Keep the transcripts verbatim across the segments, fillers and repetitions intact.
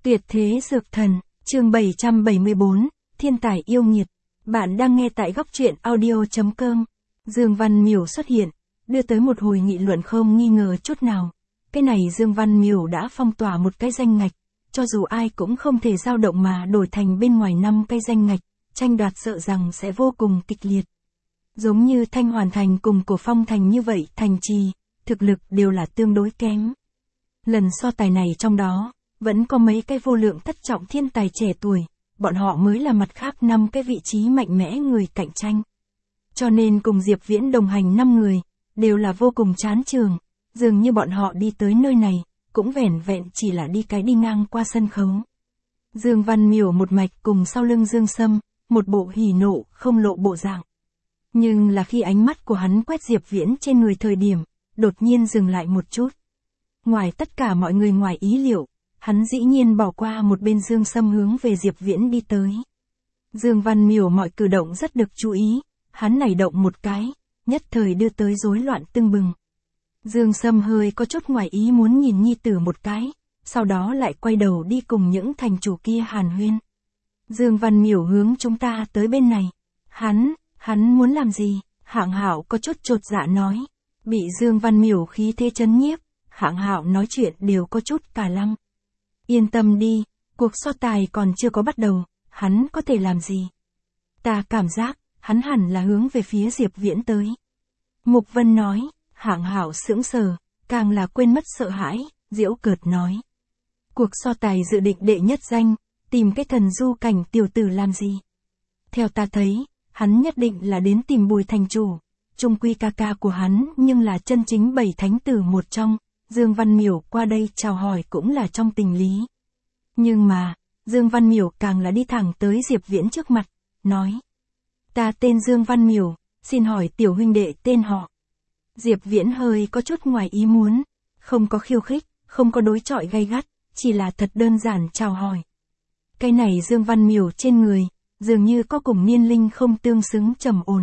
Tuyệt thế dược thần, chương bảy trăm bảy mươi bốn, thiên tài yêu nghiệt. Bạn đang nghe tại góc truyện audio chấm com. Dương Văn Miểu xuất hiện, đưa tới một hồi nghị luận không nghi ngờ chút nào. Cái này Dương Văn Miểu đã phong tỏa một cái danh ngạch, cho dù ai cũng không thể dao động mà đổi thành bên ngoài năm cái danh ngạch, tranh đoạt sợ rằng sẽ vô cùng kịch liệt. Giống như Thanh Hoàn Thành cùng Cổ Phong Thành như vậy, thành trì, thực lực đều là tương đối kém. Lần so tài này trong đó, vẫn có mấy cái vô lượng thất trọng thiên tài trẻ tuổi, bọn họ mới là mặt khác năm cái vị trí mạnh mẽ người cạnh tranh. Cho nên cùng Diệp Viễn đồng hành năm người, đều là vô cùng chán chường, dường như bọn họ đi tới nơi này, cũng vẻn vẹn chỉ là đi cái đi ngang qua sân khấu. Dương Văn Miểu một mạch cùng sau lưng Dương Sâm, một bộ hỉ nộ, không lộ bộ dạng. Nhưng là khi ánh mắt của hắn quét Diệp Viễn trên người thời điểm, đột nhiên dừng lại một chút. Ngoài tất cả mọi người ngoài ý liệu, hắn dĩ nhiên bỏ qua một bên Dương Sâm hướng về Diệp Viễn đi tới. Dương Văn Miểu mọi cử động rất được chú ý, hắn nảy động một cái, nhất thời đưa tới rối loạn tưng bừng. Dương Sâm hơi có chút ngoài ý muốn nhìn nhi tử một cái, sau đó lại quay đầu đi cùng những thành chủ kia hàn huyên. Dương Văn Miểu hướng chúng ta tới bên này. Hắn, hắn muốn làm gì? Hạng Hạo có chút chột dạ nói. Bị Dương Văn Miểu khí thế chấn nhiếp, Hạng Hạo nói chuyện đều có chút cả lăng. Yên tâm đi, cuộc so tài còn chưa có bắt đầu, hắn có thể làm gì? Ta cảm giác, hắn hẳn là hướng về phía Diệp Viễn tới. Mục Vân nói. Hạng Hạo sững sờ, càng là quên mất sợ hãi, giễu cợt nói. Cuộc so tài dự định đệ nhất danh, tìm cái thần du cảnh tiểu tử làm gì? Theo ta thấy, hắn nhất định là đến tìm Bùi thành chủ. Trung quy ca ca của hắn nhưng là chân chính bảy thánh tử một trong, Dương Văn Miểu qua đây chào hỏi cũng là trong tình lý. Nhưng mà, Dương Văn Miểu càng là đi thẳng tới Diệp Viễn trước mặt, nói. Ta tên Dương Văn Miểu, xin hỏi tiểu huynh đệ tên họ. Diệp Viễn hơi có chút ngoài ý muốn, không có khiêu khích, không có đối chọi gay gắt, chỉ là thật đơn giản chào hỏi. Cái này Dương Văn Miểu trên người, dường như có cùng niên linh không tương xứng trầm ổn.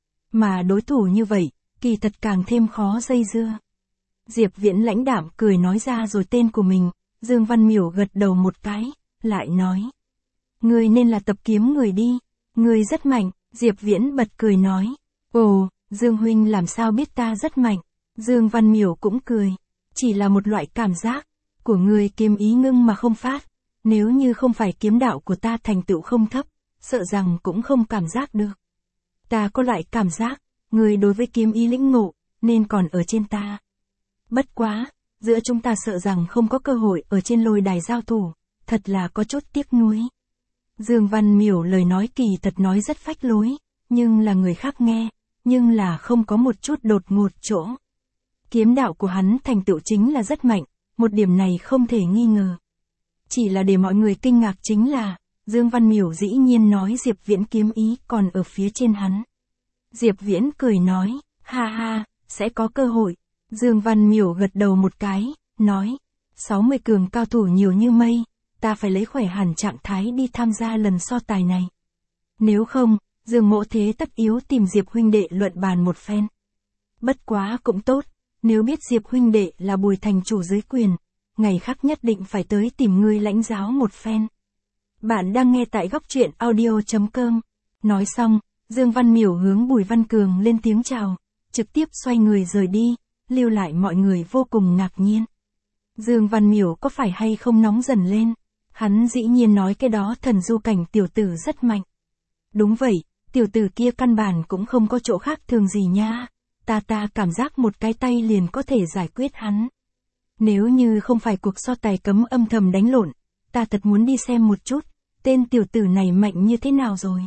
Mà đối thủ như vậy, kỳ thật càng thêm khó dây dưa. Diệp Viễn lãnh đạm cười nói ra rồi tên của mình, Dương Văn Miểu gật đầu một cái, lại nói. Ngươi nên là tập kiếm người đi, ngươi rất mạnh, Diệp Viễn bật cười nói. Ồ, Dương huynh làm sao biết ta rất mạnh? Dương Văn Miểu cũng cười, chỉ là một loại cảm giác, của người kiếm ý ngưng mà không phát, nếu như không phải kiếm đạo của ta thành tựu không thấp, sợ rằng cũng không cảm giác được. Ta có loại cảm giác, người đối với kiếm ý lĩnh ngộ, nên còn ở trên ta. Bất quá, giữa chúng ta sợ rằng không có cơ hội ở trên lôi đài giao thủ, thật là có chút tiếc nuối. Dương Văn Miểu lời nói kỳ thật nói rất phách lối, nhưng là người khác nghe, nhưng là không có một chút đột ngột chỗ. Kiếm đạo của hắn thành tựu chính là rất mạnh, một điểm này không thể nghi ngờ. Chỉ là để mọi người kinh ngạc chính là, Dương Văn Miểu dĩ nhiên nói Diệp Viễn kiếm ý còn ở phía trên hắn. Diệp Viễn cười nói, ha ha, sẽ có cơ hội. Dương Văn Miểu gật đầu một cái, nói, sáu mươi cường cao thủ nhiều như mây, ta phải lấy khỏe hẳn trạng thái đi tham gia lần so tài này. Nếu không, Dương Mỗ thế tất yếu tìm Diệp huynh đệ luận bàn một phen. Bất quá cũng tốt, nếu biết Diệp huynh đệ là Bùi thành chủ dưới quyền, ngày khác nhất định phải tới tìm ngươi lãnh giáo một phen. Bạn đang nghe tại góc truyện audio chấm com. Nói xong, Dương Văn Miểu hướng Bùi Văn Cường lên tiếng chào, trực tiếp xoay người rời đi, lưu lại mọi người vô cùng ngạc nhiên. Dương Văn Miểu có phải hay không nóng dần lên? Hắn dĩ nhiên nói cái đó thần du cảnh tiểu tử rất mạnh. Đúng vậy, tiểu tử kia căn bản cũng không có chỗ khác thường gì nha. Ta ta cảm giác một cái tay liền có thể giải quyết hắn. Nếu như không phải cuộc so tài cấm âm thầm đánh lộn, ta thật muốn đi xem một chút, tên tiểu tử này mạnh như thế nào rồi.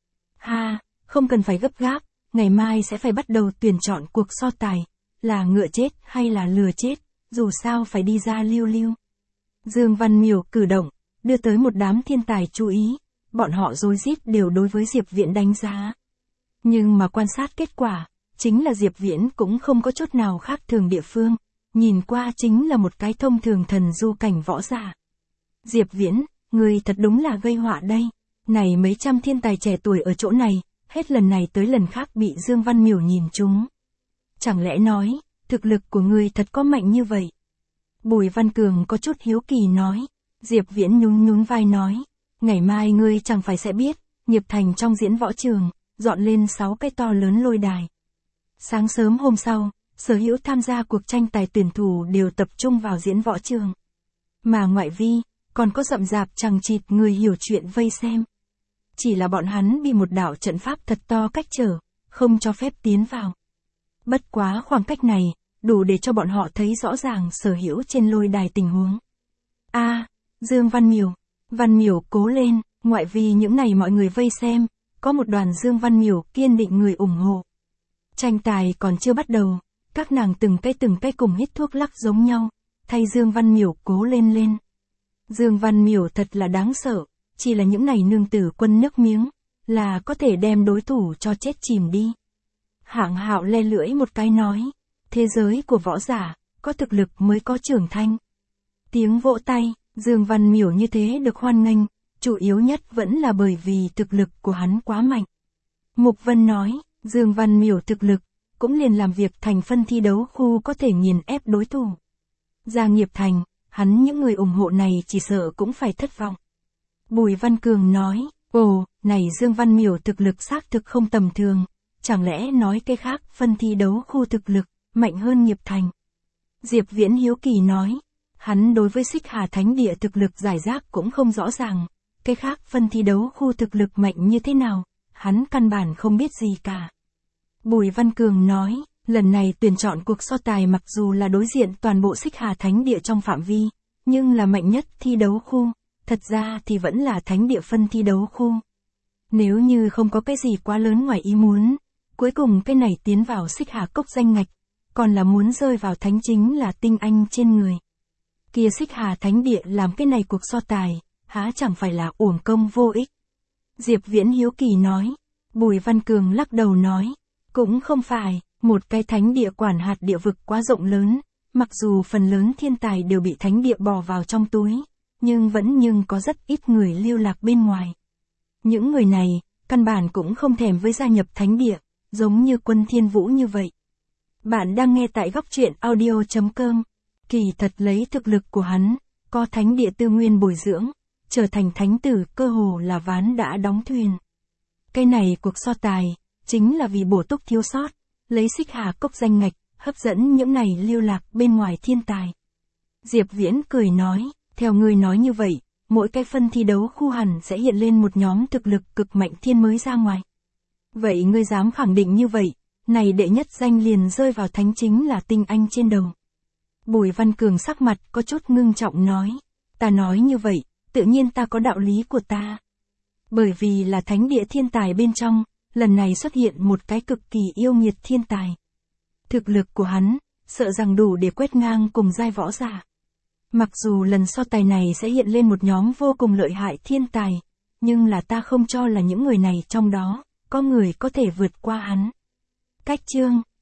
Ha, không cần phải gấp gáp, ngày mai sẽ phải bắt đầu tuyển chọn cuộc so tài, là ngựa chết hay là lừa chết, dù sao phải đi ra lưu lưu. Dương Văn Miểu cử động, đưa tới một đám thiên tài chú ý, bọn họ rối rít đều đối với Diệp Viễn đánh giá. Nhưng mà quan sát kết quả, chính là Diệp Viễn cũng không có chút nào khác thường địa phương, nhìn qua chính là một cái thông thường thần du cảnh võ giả. Diệp Viễn, người thật đúng là gây họa đây, này mấy trăm thiên tài trẻ tuổi ở chỗ này, hết lần này tới lần khác bị Dương Văn Miểu nhìn trúng. Chẳng lẽ nói, thực lực của người thật có mạnh như vậy? Bùi Văn Cường có chút hiếu kỳ nói, Diệp Viễn nhún nhún vai nói, ngày mai ngươi chẳng phải sẽ biết, Nghiệp Thành trong diễn võ trường, dọn lên sáu cái to lớn lôi đài. Sáng sớm hôm sau, sở hữu tham gia cuộc tranh tài tuyển thủ đều tập trung vào diễn võ trường. Mà ngoại vi, còn có rậm rạp chằng chịt người hiểu chuyện vây xem. Chỉ là bọn hắn bị một đạo trận pháp thật to cách trở, không cho phép tiến vào. Bất quá khoảng cách này, đủ để cho bọn họ thấy rõ ràng sở hữu trên lôi đài tình huống. A, Dương Văn Miểu, Văn Miểu cố lên, ngoại vi những này mọi người vây xem, có một đoàn Dương Văn Miểu kiên định người ủng hộ. Tranh tài còn chưa bắt đầu, các nàng từng cái từng cái cùng hít thuốc lắc giống nhau, thay Dương Văn Miểu cố lên lên. Dương Văn Miểu thật là đáng sợ, chỉ là những này nương tử quân nước miếng, là có thể đem đối thủ cho chết chìm đi. Hạng Hạo le lưỡi một cái nói, thế giới của võ giả, có thực lực mới có trưởng thành. Tiếng vỗ tay, Dương Văn Miểu như thế được hoan nghênh, chủ yếu nhất vẫn là bởi vì thực lực của hắn quá mạnh. Mục Vân nói, Dương Văn Miểu thực lực, cũng liền làm việc thành phân thi đấu khu có thể nghiền ép đối thủ. Gia Nghiệp Thành, hắn những người ủng hộ này chỉ sợ cũng phải thất vọng. Bùi Văn Cường nói, ồ, này Dương Văn Miểu thực lực xác thực không tầm thường, chẳng lẽ nói cái khác phân thi đấu khu thực lực, mạnh hơn Nghiệp Thành. Diệp Viễn hiếu kỳ nói, hắn đối với Xích Hà Thánh Địa thực lực giải rác cũng không rõ ràng, cái khác phân thi đấu khu thực lực mạnh như thế nào, hắn căn bản không biết gì cả. Bùi Văn Cường nói, lần này tuyển chọn cuộc so tài mặc dù là đối diện toàn bộ Xích Hà Thánh Địa trong phạm vi, nhưng là mạnh nhất thi đấu khu, thật ra thì vẫn là Thánh Địa phân thi đấu khu. Nếu như không có cái gì quá lớn ngoài ý muốn, cuối cùng cái này tiến vào Xích Hà Cốc danh ngạch, còn là muốn rơi vào thánh chính là tinh anh trên người. Kia Xích Hà Thánh Địa làm cái này cuộc so tài, há chẳng phải là uổng công vô ích. Diệp Viễn hiếu kỳ nói, Bùi Văn Cường lắc đầu nói, cũng không phải, một cái thánh địa quản hạt địa vực quá rộng lớn, mặc dù phần lớn thiên tài đều bị thánh địa bỏ vào trong túi, nhưng vẫn nhưng có rất ít người lưu lạc bên ngoài. Những người này, căn bản cũng không thèm với gia nhập thánh địa, giống như Quân Thiên Vũ như vậy. Bạn đang nghe tại góc truyện audio chấm com. Kỳ thật lấy thực lực của hắn, có thánh địa tư nguyên bồi dưỡng, trở thành thánh tử cơ hồ là ván đã đóng thuyền. Cái này cuộc so tài, chính là vì bổ túc thiếu sót, lấy Xích Hà Cốc danh ngạch, hấp dẫn những này lưu lạc bên ngoài thiên tài. Diệp Viễn cười nói, theo ngươi nói như vậy, mỗi cái phân thi đấu khu hẳn sẽ hiện lên một nhóm thực lực cực mạnh thiên mới ra ngoài. Vậy ngươi dám khẳng định như vậy, này đệ nhất danh liền rơi vào thánh chính là tinh anh trên đầu. Bùi Văn Cường sắc mặt có chút ngưng trọng nói, ta nói như vậy, tự nhiên ta có đạo lý của ta. Bởi vì là thánh địa thiên tài bên trong, lần này xuất hiện một cái cực kỳ yêu nghiệt thiên tài. Thực lực của hắn, sợ rằng đủ để quét ngang cùng giai võ giả. Mặc dù lần so tài này sẽ hiện lên một nhóm vô cùng lợi hại thiên tài, nhưng là ta không cho là những người này trong đó, có người có thể vượt qua hắn. Cách chương